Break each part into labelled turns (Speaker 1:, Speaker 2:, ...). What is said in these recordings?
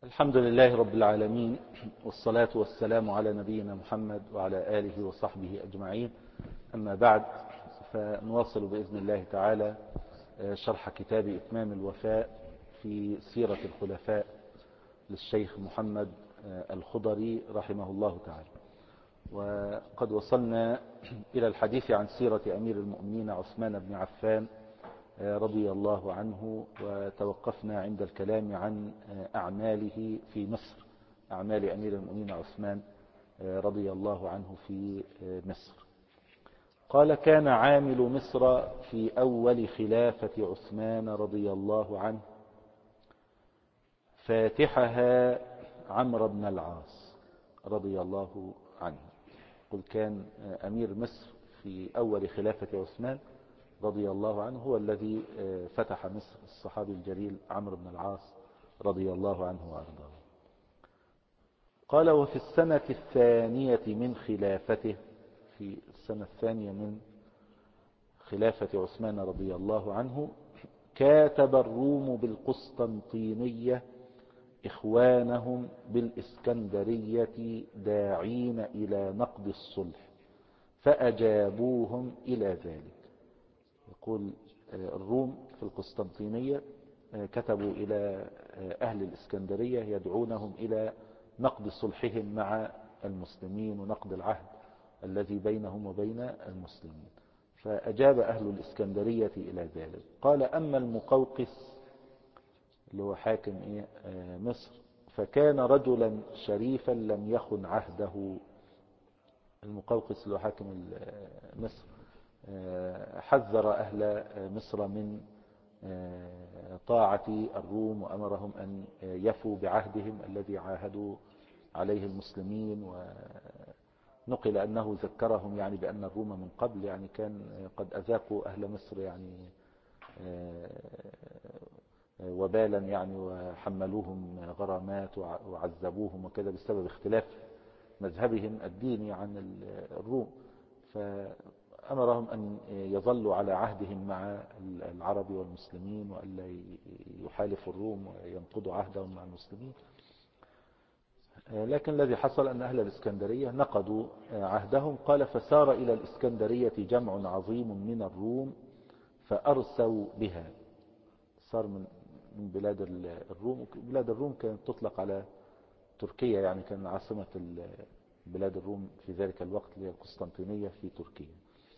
Speaker 1: الحمد لله رب العالمين، والصلاة والسلام على نبينا محمد وعلى آله وصحبه أجمعين. أما بعد، فنواصل بإذن الله تعالى شرح كتاب إتمام الوفاء في سيرة الخلفاء للشيخ محمد الخضري رحمه الله تعالى. وقد وصلنا إلى الحديث عن سيرة أمير المؤمنين عثمان بن عفان رضي الله عنه، وتوقفنا عند الكلام عن أعماله في مصر، أعمال أمير المؤمنين عثمان رضي الله عنه في مصر. قال: كان عامل مصر في أول خلافة عثمان رضي الله عنه فاتحها عمرو بن العاص رضي الله عنه. قل كان أمير مصر في أول خلافة عثمان رضي الله عنه هو الذي فتح مصر، الصحابي الجليل عمرو بن العاص رضي الله عنه وأرضاه. قال: وفي السنة الثانية من خلافته، في السنة الثانية من خلافة عثمان رضي الله عنه، كاتب الروم بالقسطنطينية إخوانهم بالإسكندرية داعين إلى نقض الصلح فأجابوهم إلى ذلك. يقول الروم في القسطنطينية كتبوا إلى أهل الإسكندرية يدعونهم إلى نقض صلحهم مع المسلمين ونقض العهد الذي بينهم وبين المسلمين، فأجاب أهل الإسكندرية إلى ذلك. قال: أما المقوقس اللي هو حاكم مصر فكان رجلا شريفا لم يخن عهده. المقوقس اللي هو حاكم مصر حذر أهل مصر من طاعة الروم، وأمرهم أن يفوا بعهدهم الذي عاهدوا عليه المسلمين، ونقل أنه ذكرهم يعني بأن الروم من قبل يعني كان قد أذاقوا أهل مصر يعني وبالا يعني، وحملوهم غرامات وعذبوهم وكذا بسبب اختلاف مذهبهم الديني عن الروم، فأمرهم أن يظلوا على عهدهم مع العرب والمسلمين، وألا يحالفوا الروم وينقضوا عهدهم مع المسلمين. لكن الذي حصل أن أهل الإسكندرية نقضوا عهدهم. قال: فسار إلى الإسكندرية جمع عظيم من الروم فأرسوا بها. صار من بلاد الروم. بلاد الروم كانت تطلق على تركيا، يعني كان عاصمة بلاد الروم في ذلك الوقت اللي هي القسطنطينية في تركيا.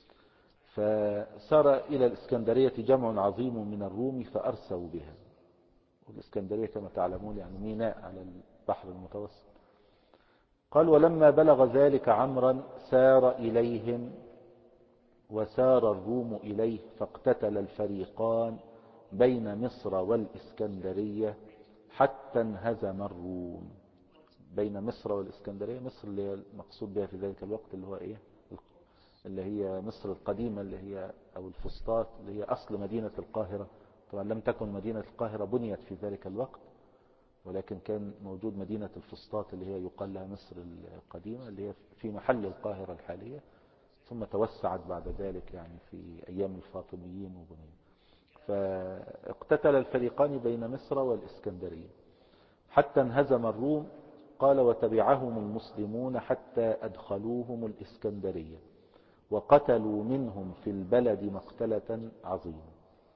Speaker 1: فسار إلى الإسكندرية جمع عظيم من الروم فأرسوا بها. والإسكندرية كما تعلمون يعني ميناء على البحر المتوسط. قال: ولما بلغ ذلك عمرا سار إليهم وسار الروم إليه فاقتتل الفريقان بين مصر والإسكندرية حتى انهزم الروم. بين مصر والإسكندرية، مصر اللي هي المقصود بها في ذلك الوقت اللي هو اللي هي مصر القديمة، اللي هي أو الفسطاط اللي هي أصل مدينة القاهرة. طبعا لم تكن مدينة القاهرة بنيت في ذلك الوقت، ولكن كان موجود مدينة الفسطاط اللي هي يقال لها مصر القديمة، اللي هي في محل القاهرة الحالية، ثم توسعت بعد ذلك يعني في أيام الفاطميين وبنيت. فاقتتل الفريقان بين مصر والإسكندرية حتى انهزم الروم. قال: وتبعهم المسلمون حتى أدخلوهم الإسكندرية وقتلوا منهم في البلد مقتلة عظيمة.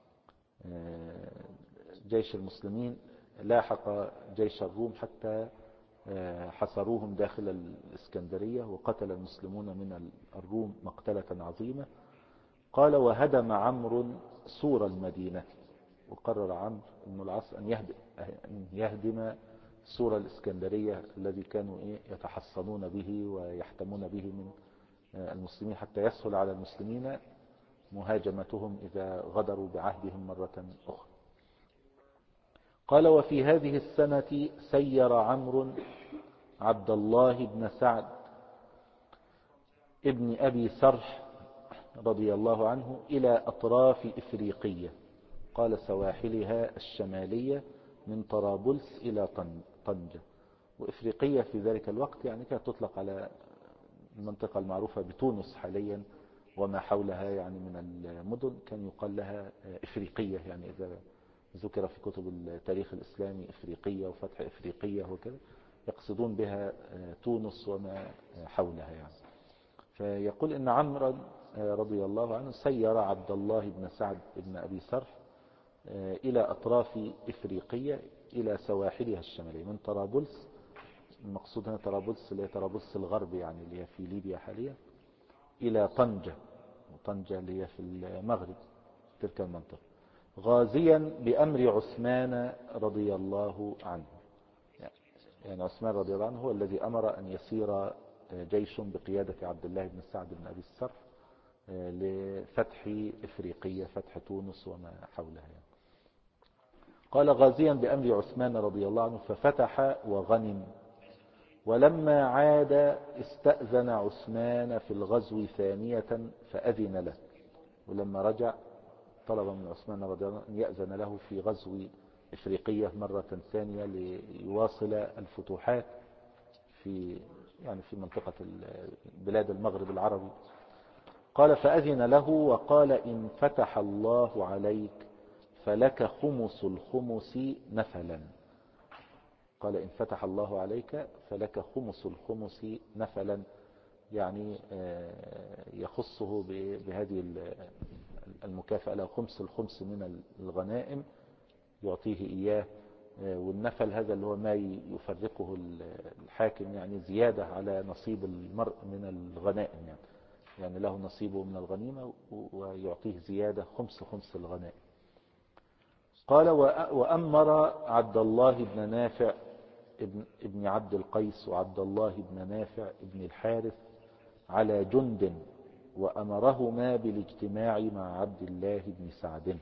Speaker 1: جيش المسلمين لاحق جيش الروم حتى حصروهم داخل الإسكندرية، وقتل المسلمون من الروم مقتلة عظيمة. قال: وهدم عمرو سور المدينة. وقرر عمرو بن العاص أن يهدم سور الإسكندرية الذي كانوا يتحصنون به ويحتمون به من المسلمين، حتى يسهل على المسلمين مهاجمتهم إذا غدروا بعهدهم مرة أخرى. قال: وفي هذه السنة سير عمرو عبد الله بن سعد ابن أبي سرح رضي الله عنه إلى أطراف إفريقية، قال سواحلها الشمالية من طرابلس إلى طنجة. وإفريقية في ذلك الوقت يعني كانت تطلق على المنطقة المعروفة بتونس حاليا وما حولها يعني من المدن، كان يقال لها إفريقية يعني إذا ذكر في كتب التاريخ الإسلامي إفريقية وفتح إفريقية وكذا، يقصدون بها تونس وما حولها يعني. فيقول إن عمرو رضي الله عنه سير عبد الله بن سعد بن أبي سرح إلى أطراف إفريقية إلى سواحلها الشمالية من طرابلس. المقصود هنا طرابلس اللي هي طرابلس الغرب يعني اللي هي في ليبيا حاليا، إلى طنجة، وطنجة اللي هي في المغرب تلك المنطقة، غازيا بأمر عثمان رضي الله عنه. يعني عثمان رضي الله عنه هو الذي أمر أن يسير جيش بقيادة عبد الله بن سعد بن أبي السرح لفتح إفريقية، فتح تونس وما حولها يعني. قال غازيا بأمر عثمان رضي الله عنه ففتح وغنم. ولما عاد استأذن عثمان في الغزو ثانية فأذن له. ولما رجع طلب من عثمان رضي الله عنه أن يأذن له في غزو إفريقية مرة ثانية ليواصل الفتوحات في في منطقة بلاد المغرب العربي. قال فأذن له وقال إن فتح الله عليك فلك خمس الخمس نفلا. قال إن فتح الله عليك فلك خمس الخمس نفلا، يعني يخصه بهذه المكافأة له خمس الخمس من الغنائم يعطيه إياه. والنفل هذا اللي هو ما يفرقه الحاكم يعني زيادة على نصيب المرء من الغنائم، يعني له نصيبه من الغنيمة ويعطيه زيادة خمس الغنائم. قال وأمر عبد الله بن نافع ابن عبد القيس وعبد الله بن نافع ابن الحارث على جند وأمرهما بالاجتماع مع عبد الله بن سعد.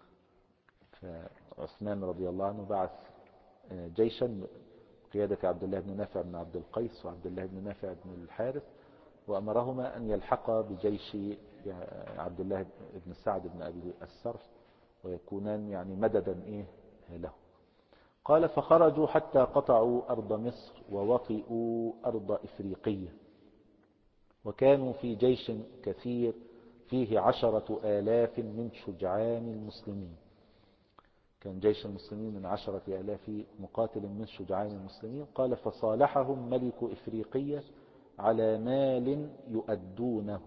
Speaker 1: فعثمان رضي الله عنه بعث جيشا قيادة عبد الله بن نافع بن عبد القيس وعبد الله بن نافع بن الحارث، وأمرهما أن يلحقا بجيش عبد الله بن سعد بن أبي السرح ويكونان يعني مددا له. قال فخرجوا حتى قطعوا أرض مصر ووطئوا أرض إفريقية، وكانوا في جيش كثير فيه 10,000 من شجعان المسلمين. كان جيش المسلمين من 10,000 مقاتل من شجعان المسلمين. قال فصالحهم ملك إفريقية على مال يؤدونه،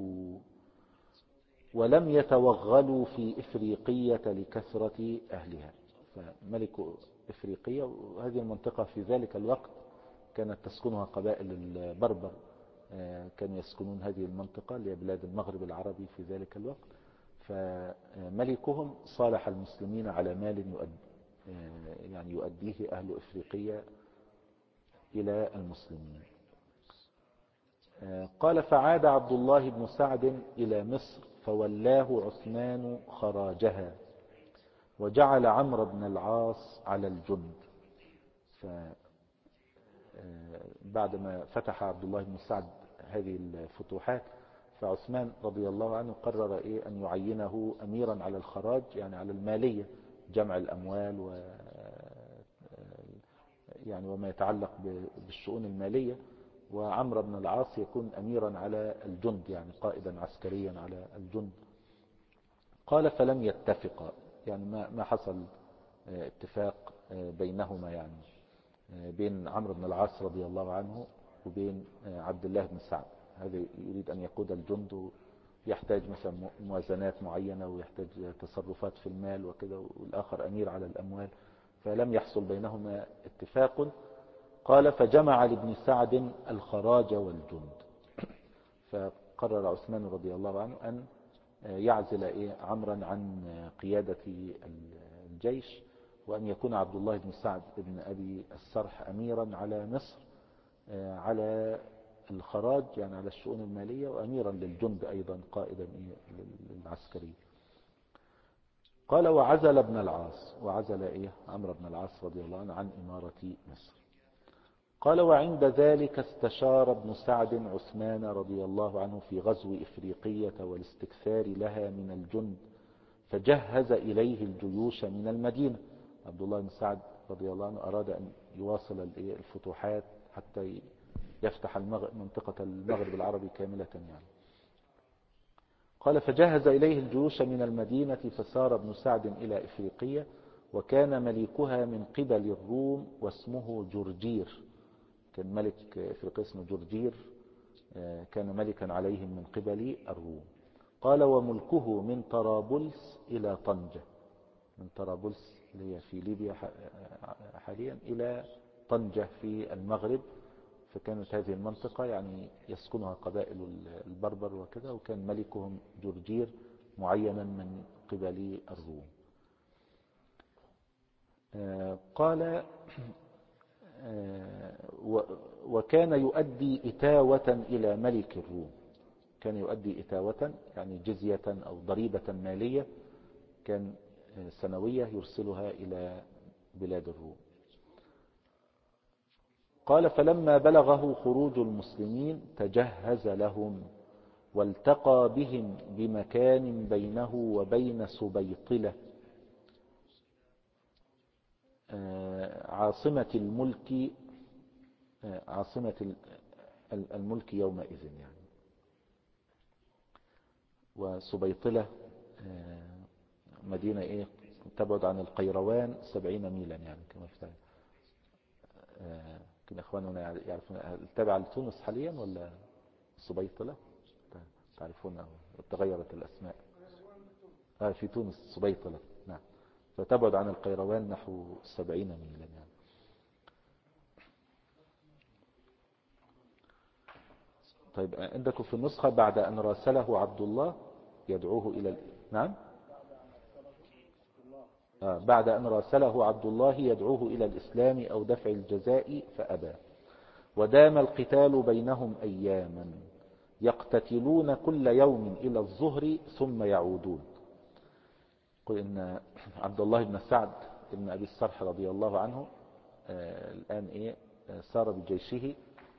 Speaker 1: ولم يتوغلوا في إفريقية لكثرة أهلها. فملك إفريقية، وهذه المنطقة في ذلك الوقت كانت تسكنها قبائل البربر، كانوا يسكنون هذه المنطقة لبلاد المغرب العربي في ذلك الوقت. فملكهم صالح المسلمين على مال يؤديه أهل إفريقية إلى المسلمين. قال فعاد عبد الله بن سعد إلى مصر فولاه عثمان خراجها وجعل عمرو بن العاص على الجند. بعدما فتح عبد الله بن سعد هذه الفتوحات فعثمان رضي الله عنه قرر أن يعينه أميرا على الخراج، يعني على المالية، جمع الأموال وما يتعلق بالشؤون المالية، وعمرو بن العاص يكون أميرا على الجند، يعني قائدا عسكريا على الجند. قال فلم يتفقا، يعني ما حصل اتفاق بينهما، يعني بين عمرو بن العاص رضي الله عنه وبين عبد الله بن سعد. هذا يريد أن يقود الجند ويحتاج مثلا موازنات معينة ويحتاج تصرفات في المال وكذا، والآخر أمير على الأموال، فلم يحصل بينهما اتفاق. قال فجمع لابن سعد الخراج والجند. فقرر عثمان رضي الله عنه أن يعزل عمرا عن قيادة الجيش، وأن يكون عبد الله بن سعد بن أبي السرح أميرا على مصر على الخراج، يعني على الشؤون المالية، وأميرا للجند أيضا قائدا للعسكري. قال وعزل ابن العاص، وعزل عمرو بن العاص رضي الله عنه عن إمارة مصر. قال وعند ذلك استشار ابن سعد عثمان رضي الله عنه في غزو إفريقية والاستكثار لها من الجند، فجهز إليه الجيوش من المدينة. عبد الله بن سعد رضي الله عنه أراد أن يواصل الفتوحات حتى يفتح منطقة المغرب العربي كاملة يعني. قال فجهز إليه الجيوش من المدينة، فسار ابن سعد إلى إفريقية وكان ملكها من قبل الروم واسمه جرجير. كان ملك إفريقيا اسمه جرجير، كان ملكا عليهم من قبل الروم. قال وملكه من طرابلس إلى طنجة، من طرابلس اللي هي في ليبيا حاليا إلى طنجة في المغرب. فكانت هذه المنطقة يعني يسكنها قبائل البربر وكذا، وكان ملكهم جرجير معينا من قبل الروم. قال وكان يؤدي إتاوة إلى ملك الروم، كان يؤدي إتاوة يعني جزية أو ضريبة مالية كان سنوية يرسلها إلى بلاد الروم. قال فلما بلغه خروج المسلمين تجهز لهم، والتقى بهم بمكان بينه وبين سبيطلة عاصمة الملك، عاصمة الملك يومئذ يعني. وسبيطلة مدينة تبعد عن القيروان 70 ميلا يعني كما افتعل. كنا اخواننا يعرفون تابع لتونس حاليا ولا سبيطلة؟ تعرفون تغيرت الاسماء. في تونس سبيطلة نعم. فتبعد عن القيروان نحو 70 ميلا يعني. طيب عندكم في النسخة بعد أن راسله عبد الله يدعوه إلى نعم بعد أن راسله عبد الله يدعوه إلى الإسلام أو دفع الجزاء فأبى. ودام القتال بينهم أياما يقتتلون كل يوم إلى الظهر ثم يعودون. قل إن عبد الله بن سعد بن أبي السرح رضي الله عنه الآن سار بجيشه،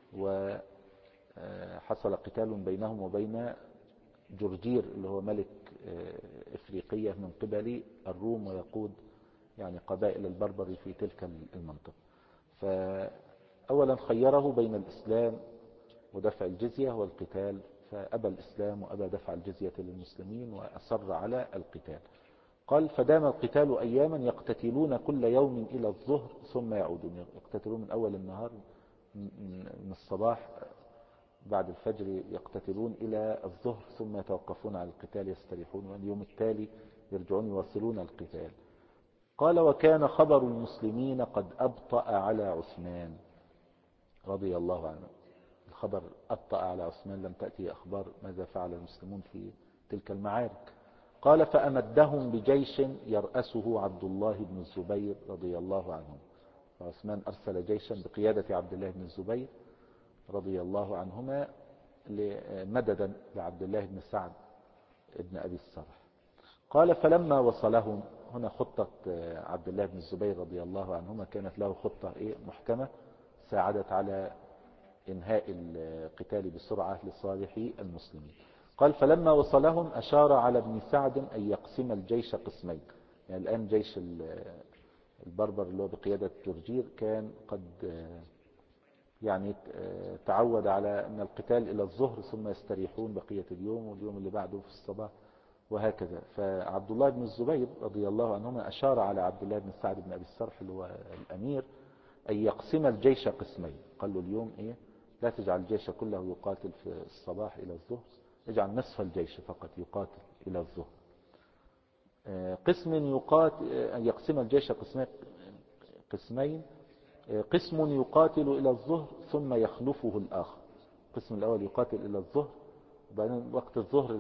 Speaker 1: وحصل قتال بينهم وبين جرجير اللي هو ملك إفريقية من قبل الروم، ويقود يعني قبائل البربر في تلك المنطقة. فأولا خيره بين الإسلام ودفع الجزية والقتال، فأبى الإسلام وأبى دفع الجزية للمسلمين وأصر على القتال. قال فدام القتال أياما يقتتلون كل يوم إلى الظهر ثم يعودون، يقتتلون من أول النهار من الصباح بعد الفجر يقتتلون إلى الظهر ثم يتوقفون على القتال يستريحون، واليوم التالي يرجعون يواصلون القتال. قال وكان خبر المسلمين قد أبطأ على عثمان رضي الله عنه. الخبر أبطأ على عثمان، لم تأتي أخبار ماذا فعل المسلمون في تلك المعارك. قال فأمدهم بجيش يرأسه عبد الله بن الزبير رضي الله عنه. فعثمان أرسل جيشا بقيادة عبد الله بن الزبير رضي الله عنهما مددا لعبد الله بن سعد بن أبي السرح. قال فلما وصلهم، هنا خطة عبد الله بن الزبير رضي الله عنهما كانت له خطة محكمة ساعدت على إنهاء القتال بسرعة لصالح المسلمين. قال فلما وصلهم أشار على ابن سعد أن يقسم الجيش قسمين. يعني الآن جيش البربر اللي هو بقيادة جرجير كان قد يعني تعود على أن القتال إلى الظهر ثم يستريحون بقية اليوم، واليوم اللي بعده في الصباح وهكذا. فعبد الله بن الزبير رضي الله عنهما أشار على عبد الله بن سعد بن أبي السرح اللي هو الأمير أن يقسم الجيش قسمين. قال له اليوم لا تجعل الجيش كله يقاتل في الصباح إلى الظهر، اجعل نصف الجيش فقط يقاتل إلى الظهر. قسم يقاتل أن يقسم الجيش قسمين، قسم يقاتل إلى الظهر ثم يخلفه الآخر. القسم الأول يقاتل إلى الظهر، وبعدين وقت الظهر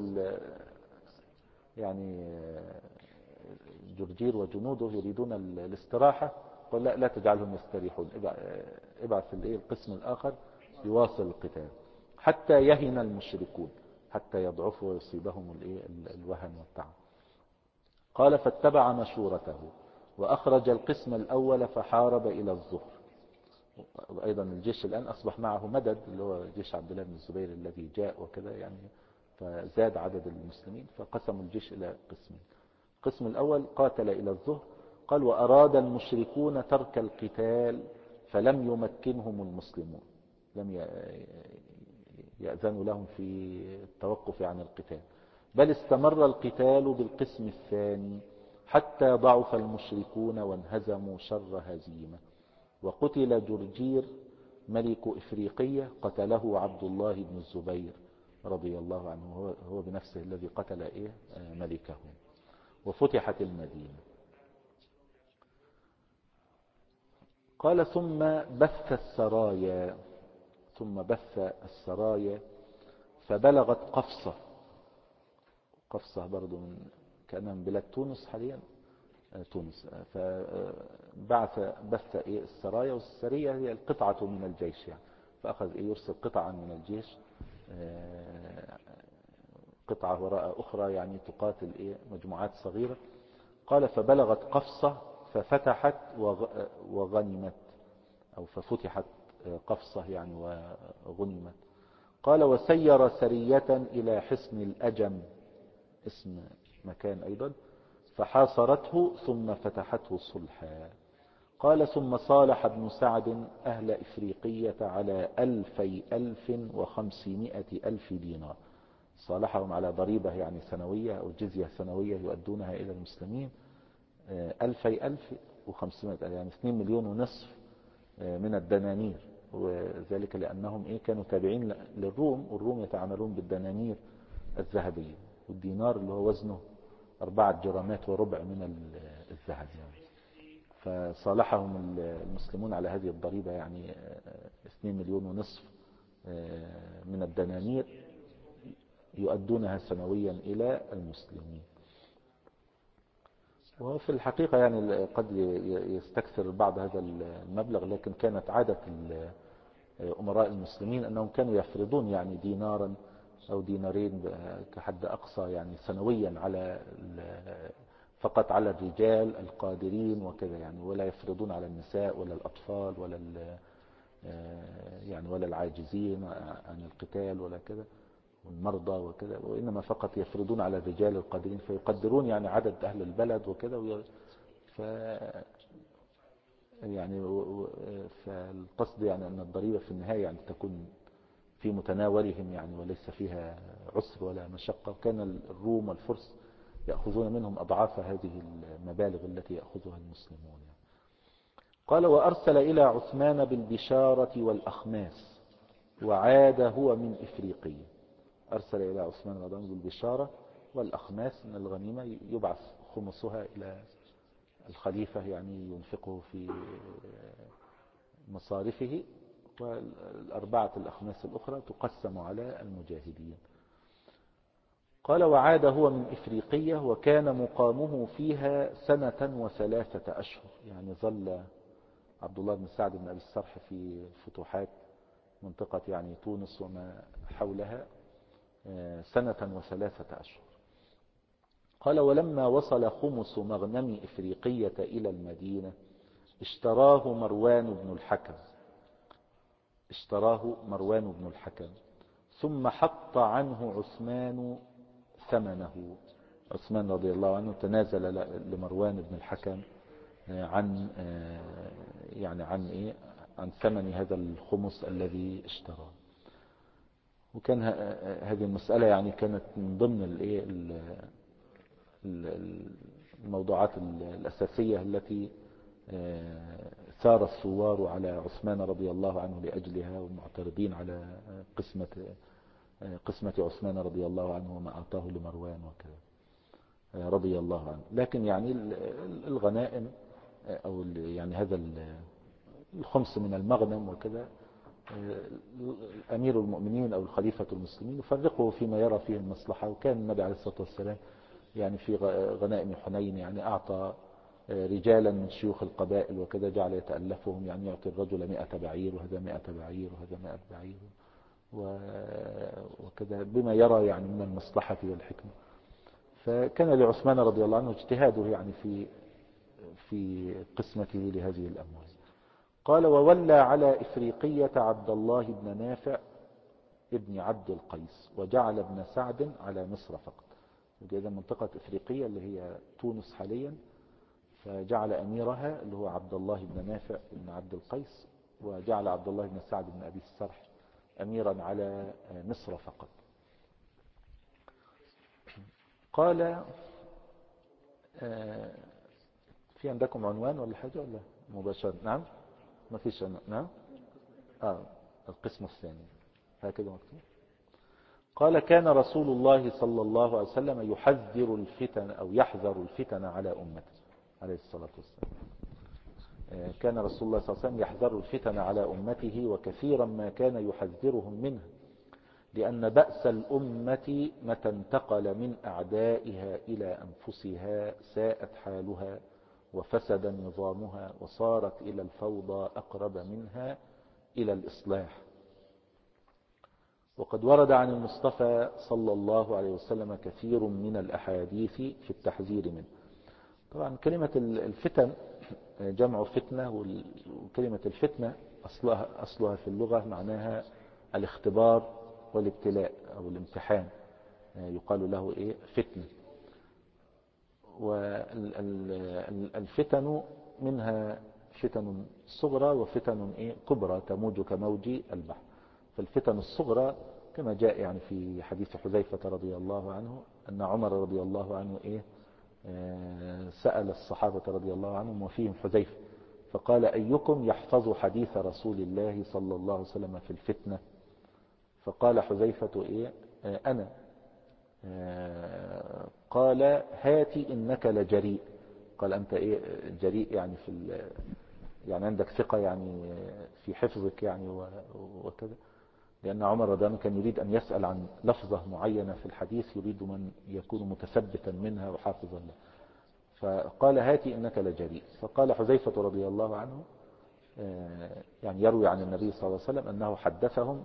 Speaker 1: يعني جرجير وجنوده يريدون الاستراحة، قال لا تجعلهم يستريحون، ابعث القسم الآخر يواصل القتال حتى يهن المشركون، حتى يضعفوا ويصيبهم الوهن والتعب. قال فاتبع مشورته وأخرج القسم الأول فحارب إلى الظهر. وأيضا الجيش الآن أصبح معه مدد اللي هو جيش عبد الله بن الزبير الذي جاء وكذا يعني، فزاد عدد المسلمين فقسموا الجيش إلى قسمين. القسم الأول قاتل إلى الظهر. قال وأراد المشركون ترك القتال فلم يمكنهم المسلمون، لم يأذنوا لهم في التوقف عن القتال، بل استمر القتال بالقسم الثاني حتى ضعف المشركون وانهزموا شر هزيمة. وقتل جرجير ملك إفريقية، قتله عبد الله بن الزبير رضي الله عنه، هو بنفسه الذي قتل ملكه. وفتحت المدينة. قال ثم بث السرايا فبلغت قفصة برضو كأنها من بلاد تونس حاليا، تونس. بث السرايا، والسرية هي القطعة من الجيش يعني، فأخذ يرسل قطعا من الجيش، قطعة وراء أخرى يعني تقاتل مجموعات صغيرة. قال فبلغت قفصة ففتحت وغنمت، أو ففتحت قفصة يعني وغنمت. قال وسير سرية إلى حصن الأجم، اسم مكان أيضا، فحاصرته ثم فتحته صلحا. قال ثم صالح ابن سعد أهل إفريقية على 2,500,000 دينار. صالحهم على ضريبة يعني سنوية أو جزية سنوية يؤدونها إلى المسلمين، 2,500 يعني 2,500,000 من الدنانير. وذلك لأنهم كانوا تابعين للروم، والروم يتعاملون بالدنانير الذهبية، والدينار اللي هو وزنه 4 جرامات وربع من الذهب يعني. فصالحهم المسلمون على هذه الضريبة يعني 2,500,000 من الدنانير يؤدونها سنويا إلى المسلمين. وفي الحقيقة يعني قد يستكثر بعض هذا المبلغ، لكن كانت عادة أمراء المسلمين أنهم كانوا يفرضون يعني دينارا أو دينارين كحد أقصى يعني سنويا فقط على الرجال القادرين وكذا يعني، ولا يفرضون على النساء ولا الأطفال ولا العاجزين عن القتال ولا كذا، والمرضى وكذا، وإنما فقط يفرضون على الرجال القادرين، فيقدرون يعني عدد أهل البلد وكذا. فالقصد يعني أن الضريبة في النهاية يعني تكون في متناولهم يعني، وليس فيها عسر ولا مشقة. وكان الروم والفرس يأخذون منهم أضعاف هذه المبالغ التي يأخذها المسلمون يعني. قال وأرسل إلى عثمان بالبشارة والأخماس، وعاد هو من إفريقية. أرسل إلى عثمان رضي الله عنه بالبشارة والأخماس من الغنيمة، يبعث خمسها إلى الخليفة يعني ينفقه في مصارفه، والأربعة الأخماس الأخرى تقسم على المجاهدين. قال وعاد هو من إفريقية، وكان مقامه فيها 1 و3 أشهر، يعني ظل عبد الله بن سعد بن أبي السرح في فتوحات منطقة يعني تونس وما حولها 1 و3 أشهر. قال ولما وصل خمس مغنم إفريقية إلى المدينة اشتراه مروان بن الحكم، ثم حط عنه عثمان ثمنه. عثمان رضي الله عنه تنازل لمروان بن الحكم عن ثمن هذا الخمس الذي اشتراه. وكان هذه المسألة يعني كانت من ضمن الموضوعات الأساسية التي ثار الثوار على عثمان رضي الله عنه لأجلها، والمعترضين على قسمة عثمان رضي الله عنه وما أعطاه لمروان وكذا رضي الله عنه. لكن يعني الغنائم أو يعني هذا الخمس من المغنم وكذا، أمير المؤمنين أو الخليفة المسلمين يفرقه فيما يرى فيه المصلحة. وكان النبي عليه الصلاة والسلام يعني في غنائم حنين يعني أعطى رجالا من شيوخ القبائل وكذا، جعل يتألفهم، يعني يعطي الرجل 100 بعير، وهذا 100 بعير، وهذا 100 بعير وكذا، بما يرى يعني من المصلحة والحكمة. فكان لعثمان رضي الله عنه اجتهاده يعني في قسمته لهذه الأموال. قال وولى على إفريقية عبد الله بن نافع ابن عبد القيس، وجعل ابن سعد على مصر فقط. وجد منطقة إفريقية اللي هي تونس حاليا، فجعل أميرها اللي هو عبد الله بن نافع بن عبد القيس، وجعل عبد الله بن سعد بن أبي السرح أميرا على مصر فقط. قال آه، في عندكم عنوان ولا حاجة ولا مباشرة؟ نعم، ما فيش عنوان. نعم. القسم الثاني هكذا مكتوب. قال كان رسول الله صلى الله عليه وسلم يحذر الفتن أو يحذر الفتن على أمته عليه الصلاة والسلام. كان رسول الله صلى الله عليه وسلم يحذر الفتن على أمته، وكثيرا ما كان يحذرهم منها، لأن بأس الأمة متى انتقل من أعدائها إلى أنفسها ساءت حالها وفسد نظامها وصارت إلى الفوضى أقرب منها إلى الإصلاح. وقد ورد عن المصطفى صلى الله عليه وسلم كثير من الأحاديث في التحذير منه. طبعا كلمة الفتن جمع فتنة، وكلمة الفتنة أصلها في اللغة معناها الاختبار والابتلاء أو الامتحان، يقال له إيه؟ فتنة. والفتن منها فتن صغرى وفتن إيه؟ كبرى تموج كموج البحر. فالفتن الصغرى كما جاء يعني في حديث حذيفة رضي الله عنه أن عمر رضي الله عنه إيه؟ سأل الصحابة رضي الله عنهم وفيهم حذيفة، فقال أيكم يحفظ حديث رسول الله صلى الله عليه وسلم في الفتنة؟ فقال حذيفة إيه؟ أنا. قال هاتي إنك لجريء. قال أنت إيه جريء؟ يعني يعني عندك ثقة يعني في حفظك يعني وكذا. لأن عمر رضي الله عنه كان يريد أن يسأل عن لفظة معينة في الحديث، يريد من يكون متثبتا منها وحافظا له. فقال هاتي إنك لجريء. فقال حذيفة رضي الله عنه يعني يروي عن النبي صلى الله عليه وسلم أنه حدثهم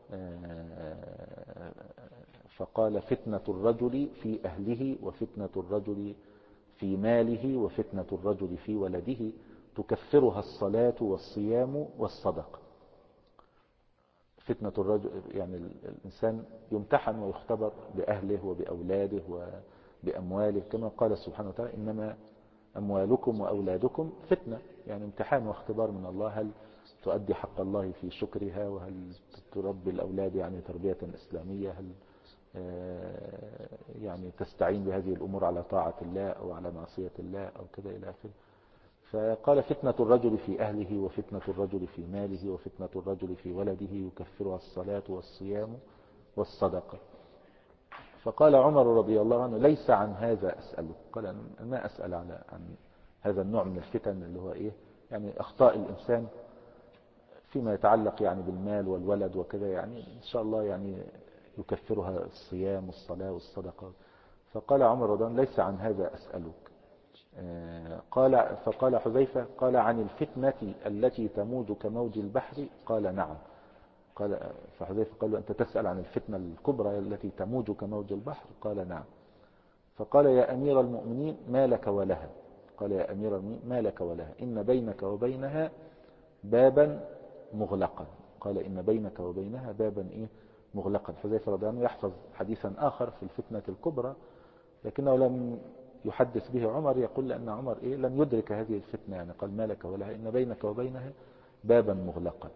Speaker 1: فقال فتنة الرجل في أهله وفتنة الرجل في ماله وفتنة الرجل في ولده تكفرها الصلاة والصيام والصدقة. فتنة الرجل يعني الإنسان يمتحن ويختبر بأهله وبأولاده وبأمواله، كما قال سبحانه وتعالى إنما أموالكم وأولادكم فتنة، يعني امتحان واختبار من الله، هل تؤدي حق الله في شكرها، وهل تربي الأولاد يعني تربية إسلامية، هل يعني تستعين بهذه الأمور على طاعة الله أو على معصية الله أو كذا إلى آخره. فقال فتنة الرجل في أهله وفتنة الرجل في ماله وفتنة الرجل في ولده يكفرها الصلاة والصيام والصدقة. فقال عمر رضي الله عنه ليس عن هذا أسألك. قال أنا ما أسأل عن هذا النوع من الفتن اللي هو إيه؟ يعني أخطاء الإنسان فيما يتعلق يعني بالمال والولد وكذا، يعني إن شاء الله يعني يكفرها الصيام والصلاة والصدقة. فقال عمر رضي الله عنه ليس عن هذا أسألك. فقال حذيفة قال عن الفتنة التي تموج كموج البحر؟ قال نعم. فحذيفة قال له أنت تسأل عن الفتنة الكبرى التي تموج كموج البحر؟ قال نعم. فقال يا أمير المؤمنين ما لك ولها؟ قال يا أمير المؤمنين ما لك ولها؟ إن بينك وبينها بابا مغلقا. قال إن بينك وبينها بابا إيه؟ مغلقا. حذيفة رضي الله عنه يحفظ حديثا آخر في الفتنة الكبرى لكنه لم يحدث به عمر، يقول لأن عمر إيه؟ لم يدرك هذه الفتنة، يعني قال ما لك ولها إن بينك وبينها بابا مغلقا.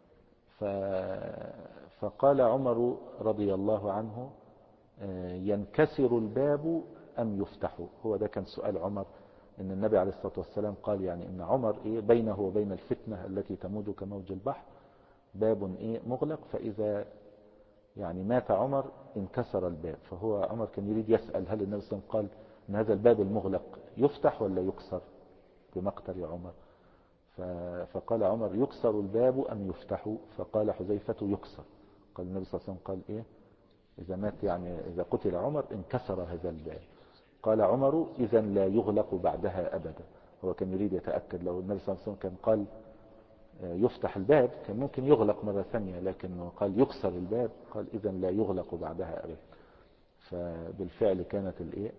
Speaker 1: فقال عمر رضي الله عنه ينكسر الباب أم يفتح؟ هو ده كان سؤال عمر، إن النبي عليه الصلاة والسلام قال يعني إن عمر إيه؟ بينه وبين الفتنة التي تموج كموج البحر باب إيه؟ مغلق، فإذا يعني مات عمر انكسر الباب. فهو عمر كان يريد يسأل هل النبي صلى الله عليه وسلم قال إن هذا الباب المغلق يفتح ولا يكسر بمقتل عمر؟ فقال عمر يكسر الباب أم يفتح؟ فقال حذيفة يكسر. قال النبي صلى الله عليه وسلم قال إيه؟ إذا مات يعني إذا قتل عمر انكسر هذا الباب. قال عمر إذا لا يغلق بعدها أبدا. هو كان يريد يتأكد لو النبي صلى الله عليه وسلم كان قال يفتح الباب كان ممكن يغلق مرة ثانية، لكنه قال يكسر الباب، قال إذا لا يغلق بعدها أبدا. فبالفعل كانت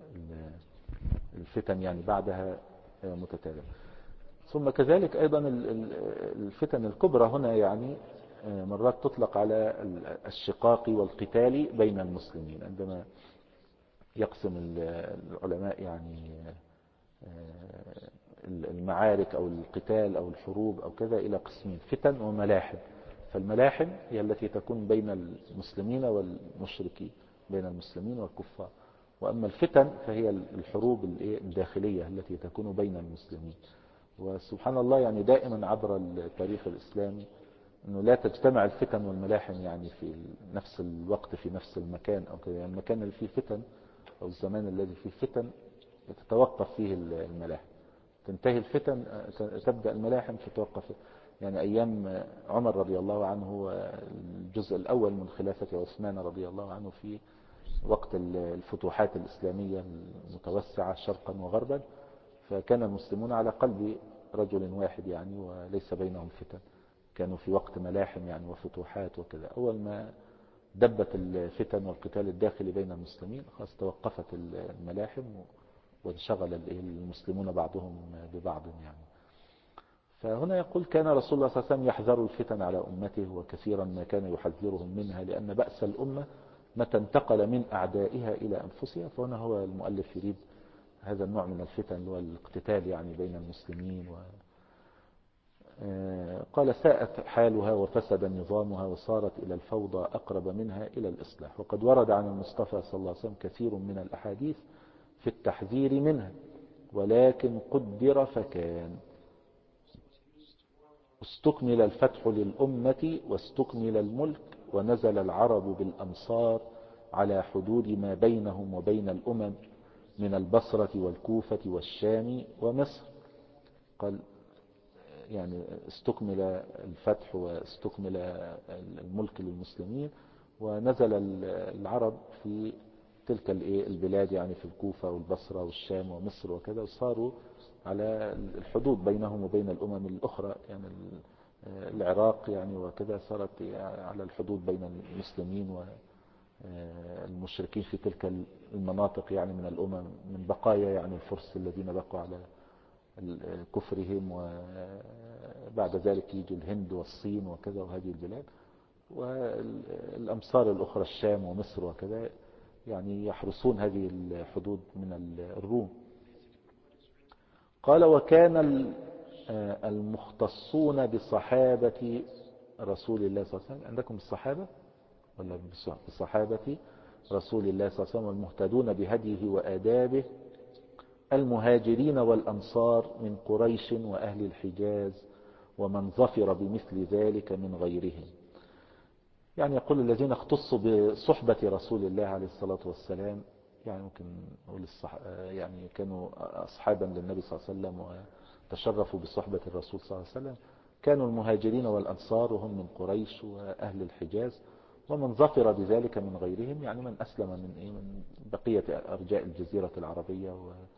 Speaker 1: الفتن يعني بعدها متتالية. ثم كذلك أيضا الفتن الكبرى هنا يعني مرات تطلق على الشقاق والقتال بين المسلمين، عندما يقسم العلماء يعني المعارك أو القتال أو الحروب أو كذا إلى قسمين، فتن وملاحم. فالملاحم هي التي تكون بين المسلمين والمشركين، بين المسلمين والكفار. وأما الفتن فهي الحروب الداخلية التي تكون بين المسلمين. وسبحان الله يعني دائما عبر التاريخ الإسلامي أنه لا تجتمع الفتن والملاحم يعني في نفس الوقت في نفس المكان أو كذا. يعني المكان اللي فيه فتن أو الزمان الذي فيه فتن تتوقف فيه الملاحم، تنتهي الفتن تبدأ الملاحم تتوقف. يعني أيام عمر رضي الله عنه، الجزء الأول من خلافة عثمان رضي الله عنه، في وقت الفتوحات الإسلامية المتوسعة شرقا وغربا، فكان المسلمون على قلب رجل واحد يعني وليس بينهم فتن، كانوا في وقت ملاحم يعني وفتوحات وكذا. أول ما دبت الفتن والقتال الداخلي بين المسلمين خلاص توقفت الملاحم وانشغل المسلمون بعضهم ببعض يعني. فهنا يقول كان رسول الله صلى الله عليه وسلم يحذر الفتن على أمته وكثيرا ما كان يحذرهم منها، لأن بأس الأمة متى انتقل من أعدائها إلى أنفسها. فهنا هو المؤلف يريد هذا النوع من الفتن والاقتتال يعني بين المسلمين. قال ساءت حالها وفسد نظامها وصارت إلى الفوضى أقرب منها إلى الإصلاح. وقد ورد عن المصطفى صلى الله عليه وسلم كثير من الأحاديث في التحذير منها، ولكن قدر فكان. استكمل الفتح للأمة واستكمل الملك، ونزل العرب بالأمصار على حدود ما بينهم وبين الأمم من البصرة والكوفة والشام ومصر. قال يعني استكمل الفتح واستكمل الملك للمسلمين، ونزل العرب في تلك البلاد يعني في الكوفة والبصرة والشام ومصر وكذا، وصاروا على الحدود بينهم وبين الأمم الأخرى يعني العراق يعني وكذا، صارت على الحدود بين المسلمين والمشركين في تلك المناطق يعني من الأمم، من بقايا يعني الفرس الذين بقوا على كفرهم، وبعد ذلك يجي الهند والصين وكذا وهذه البلاد، والأمصار الأخرى الشام ومصر وكذا يعني يحرسون هذه الحدود من الروم. قال وكان المختصون بصحابة رسول الله صلى الله عليه وسلم، عندكم الصحابة ولا بصحابة رسول الله صلى الله عليه وسلم والمهتدون بهديه وآدابه المهاجرين والأنصار من قريش وأهل الحجاز ومن ظفر بمثل ذلك من غيرهم. يعني يقول الذين اختصوا بصحبة رسول الله عليه الصلاة والسلام، يعني ممكن نقول يعني كانوا أصحابا للنبي صلى الله عليه وسلم وتشرفوا بصحبة الرسول صلى الله عليه وسلم، كانوا المهاجرين والأنصار وهم من قريش وأهل الحجاز، ومن ظفر بذلك من غيرهم يعني من أسلم من بقية أرجاء الجزيرة العربية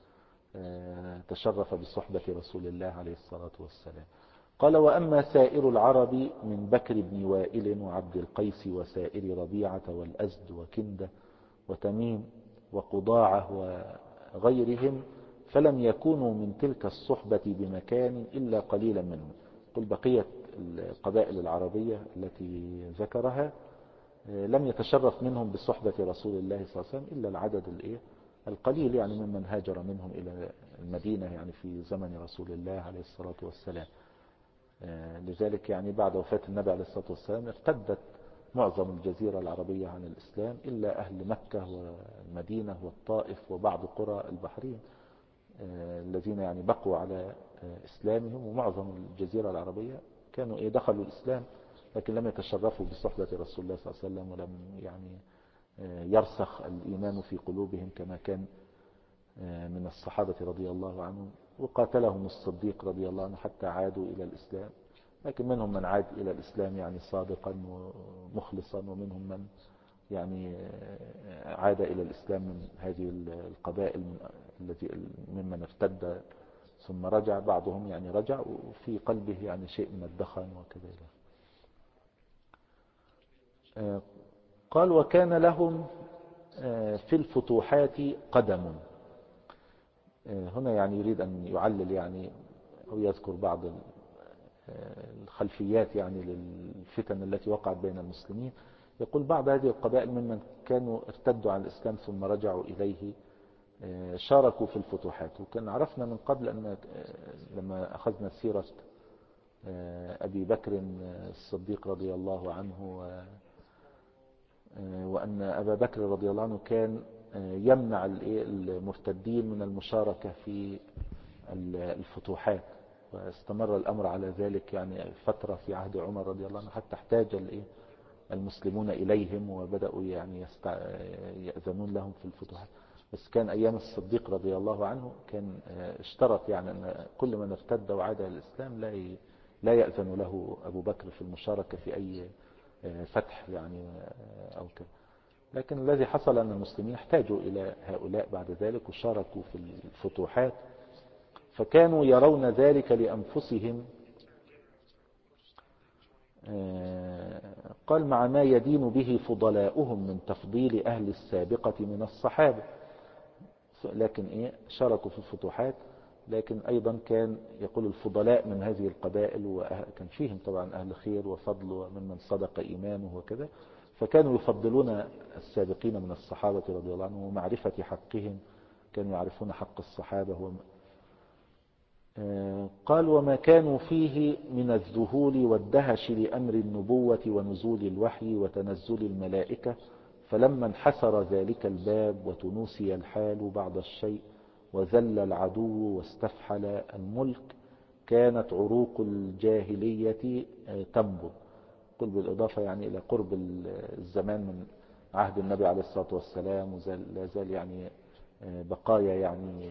Speaker 1: وتشرف بصحبة رسول الله عليه الصلاة والسلام. قال وأما سائر العرب من بكر بن وائل وعبد القيس وسائر ربيعة والأزد وكندة وتميم وقضاعة وغيرهم فلم يكونوا من تلك الصحبة بمكان إلا قليلا منهم. قل بقية القبائل العربية التي ذكرها لم يتشرف منهم بصحبة رسول الله صلى الله عليه وسلم إلا العدد القليل يعني ممن هاجر منهم إلى المدينة يعني في زمن رسول الله عليه الصلاة والسلام. لذلك يعني بعد وفاة النبي عليه الصلاة والسلام ارتدت معظم الجزيرة العربية عن الإسلام إلا أهل مكة والمدينة والطائف وبعض قرى البحرين الذين يعني بقوا على إسلامهم، ومعظم الجزيرة العربية كانوا دخلوا الإسلام لكن لم يتشرفوا بصحبة رسول الله صلى الله عليه وسلم، ولم يعني يرسخ الإيمان في قلوبهم كما كان من الصحابة رضي الله عنهم. وقاتلهم الصديق رضي الله عنه حتى عادوا إلى الإسلام، لكن منهم من عاد إلى الإسلام يعني صادقا ومخلصا، ومنهم من يعني عاد إلى الإسلام من هذه القبائل ممن ارتد ثم رجع. بعضهم يعني رجع وفي قلبه يعني شيء من الدخن وكذا. قال وكان لهم في الفتوحات قدم. هنا يعني يريد أن يعلل يعني أو يذكر بعض الخلفيات يعني للفتن التي وقعت بين المسلمين. يقول بعض هذه القبائل ممن كانوا ارتدوا عن الإسلام ثم رجعوا إليه شاركوا في الفتوحات. وكان عرفنا من قبل أن لما أخذنا سيرة أبي بكر الصديق رضي الله عنه وأن أبا بكر رضي الله عنه كان يمنع المرتدين من المشاركة في الفتوحات. واستمر الأمر على ذلك يعني فترة في عهد عمر رضي الله عنه، حتى احتاج المسلمون إليهم وبدأوا يعني يأذنون لهم في الفتوحات. بس كان أيام الصديق رضي الله عنه كان اشترط يعني أن كل من ارتد وعاد إلى الإسلام لا يأذن له أبو بكر في المشاركة في أي فتح يعني أو كده. لكن الذي حصل أن المسلمين احتاجوا إلى هؤلاء بعد ذلك وشاركوا في الفتوحات، فكانوا يرون ذلك لأنفسهم. قال مع ما يدين به فضلاؤهم من تفضيل أهل السابقة من الصحابة. لكن شاركوا في الفتوحات، لكن أيضا كان يقول الفضلاء من هذه القبائل وكان فيهم طبعا أهل خير وفضل وممن صدق إيمانه وكذا، فكانوا يفضلون السابقين من الصحابة رضي الله عنهم ومعرفة حقهم، كانوا يعرفون حق الصحابة. قال وما كانوا فيه من الذهول والدهش لأمر النبوة ونزول الوحي وتنزل الملائكة، فلما انحسر ذلك الباب وتنوسي الحال بعض الشيء وذل العدو واستفحل الملك كانت عروق الجاهلية تنبض. قل بالإضافة يعني إلى قرب الزمان من عهد النبي عليه الصلاة والسلام، ولا زال يعني بقايا يعني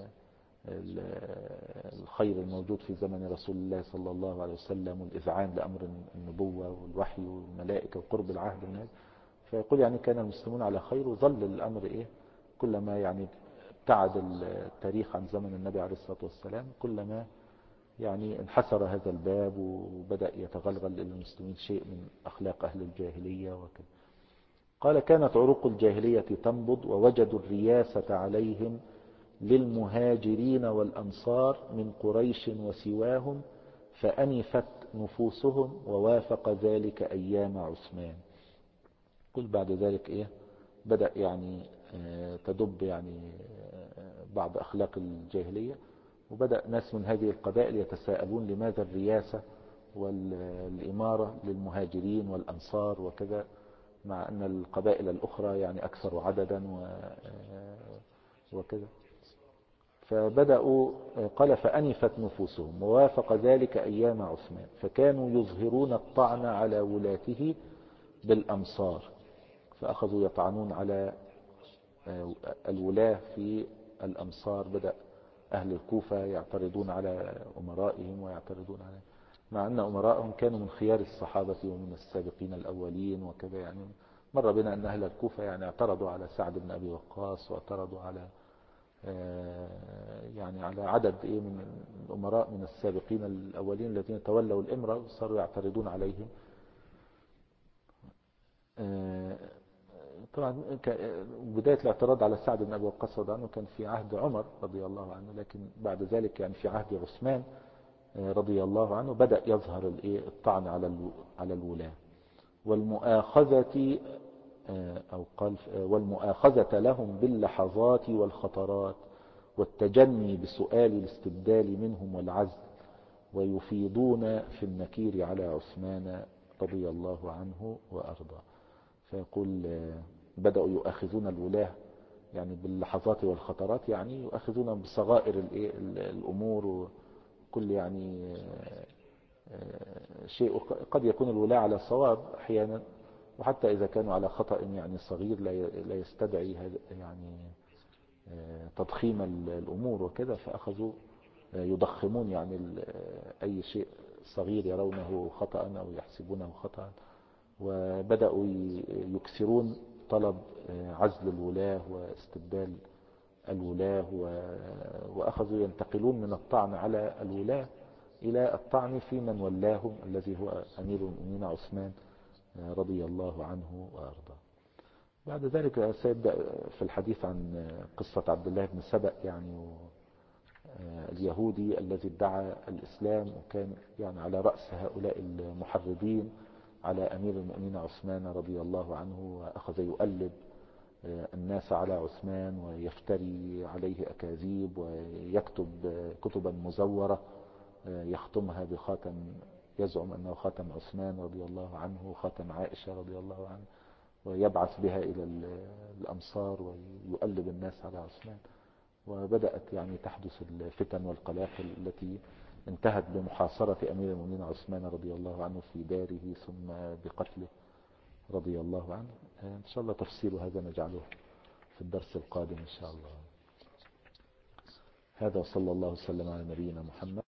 Speaker 1: الخير الموجود في زمن رسول الله صلى الله عليه وسلم، والإذعان لأمر النبوة والوحي والملائكة وقرب العهد من هذا. فيقول يعني كان المسلمون على خير، وظل الأمر كلما يعني ابتعد التاريخ عن زمن النبي عليه الصلاة والسلام كلما يعني انحسر هذا الباب وبدأ يتغلغل للمسلمين شيء من أخلاق أهل الجاهلية وكذا. قال كانت عروق الجاهلية تنبض ووجدوا الرياسة عليهم للمهاجرين والأنصار من قريش وسواهم، فأنفت نفوسهم ووافق ذلك أيام عثمان. قل بعد ذلك بدأ يعني تدب يعني بعض أخلاق الجاهلية، وبدأ ناس من هذه القبائل يتساءلون لماذا الرياسة والإمارة للمهاجرين والأنصار وكذا، مع أن القبائل الأخرى يعني أكثر عددا وكذا. فبدأوا قال فأنفت نفوسهم ووافق ذلك أيام عثمان، فكانوا يظهرون الطعن على ولاته بالأمصار، فأخذوا يطعنون على الولاة في الأمصار. بدأ أهل الكوفة يعترضون على أمرائهم ويعترضون على، مع أن أمرائهم كانوا من خيار الصحابة ومن السابقين الأولين وكذا. يعني مر بنا أن أهل الكوفة يعني اعترضوا على سعد بن أبي وقاص، واعترضوا على يعني على عدد من الأمراء من السابقين الأولين الذين تولوا الإمرة، وصاروا يعترضون عليهم. طبعا بداية الاعتراض على سعد بن أبي وقاص رضي الله عنه كان في عهد عمر رضي الله عنه، لكن بعد ذلك يعني في عهد عثمان رضي الله عنه بدأ يظهر الطعن على الولاة والمؤاخذة، أو قال والمؤاخذة لهم باللحظات والخطرات والتجني بسؤال الاستبدال منهم والعزل، ويفيضون في النكير على عثمان رضي الله عنه وأرضاه. فيقول بدأوا يؤاخذون الولاة يعني باللحظات والخطرات، يعني يؤاخذون بصغائر الأمور وكل يعني شيء. قد يكون الولاة على صواب أحيانا، وحتى إذا كانوا على خطأ يعني صغير لا يستدعي يعني تضخيم الأمور وكذا، فأخذوا يضخمون يعني أي شيء صغير يرونه خطأ أو يحسبونه خطأ، وبدأوا يكثرون طلب عزل الولاة واستبدال الولاة، وأخذوا ينتقلون من الطعن على الولاة إلى الطعن في من ولاهم الذي هو أمير المؤمنين عثمان رضي الله عنه وأرضاه. بعد ذلك سيبدأ في الحديث عن قصة عبد الله بن سبأ يعني اليهودي الذي ادعى الإسلام، وكان يعني على رأس هؤلاء المحرضين على أمير المؤمنين عثمان رضي الله عنه، وأخذ يؤلب الناس على عثمان ويفتري عليه أكاذيب ويكتب كتبا مزورة يختمها بخاتم يزعم أنه خاتم عثمان رضي الله عنه وخاتم عائشة رضي الله عنه، ويبعث بها إلى الأمصار ويؤلب الناس على عثمان. وبدأت يعني تحدث الفتن والقلاقل التي انتهت بمحاصرة أمير المؤمنين عثمان رضي الله عنه في داره ثم بقتله رضي الله عنه. إن شاء الله تفسير هذا نجعله في الدرس القادم إن شاء الله. هذا صلى الله وسلم على نبينا محمد.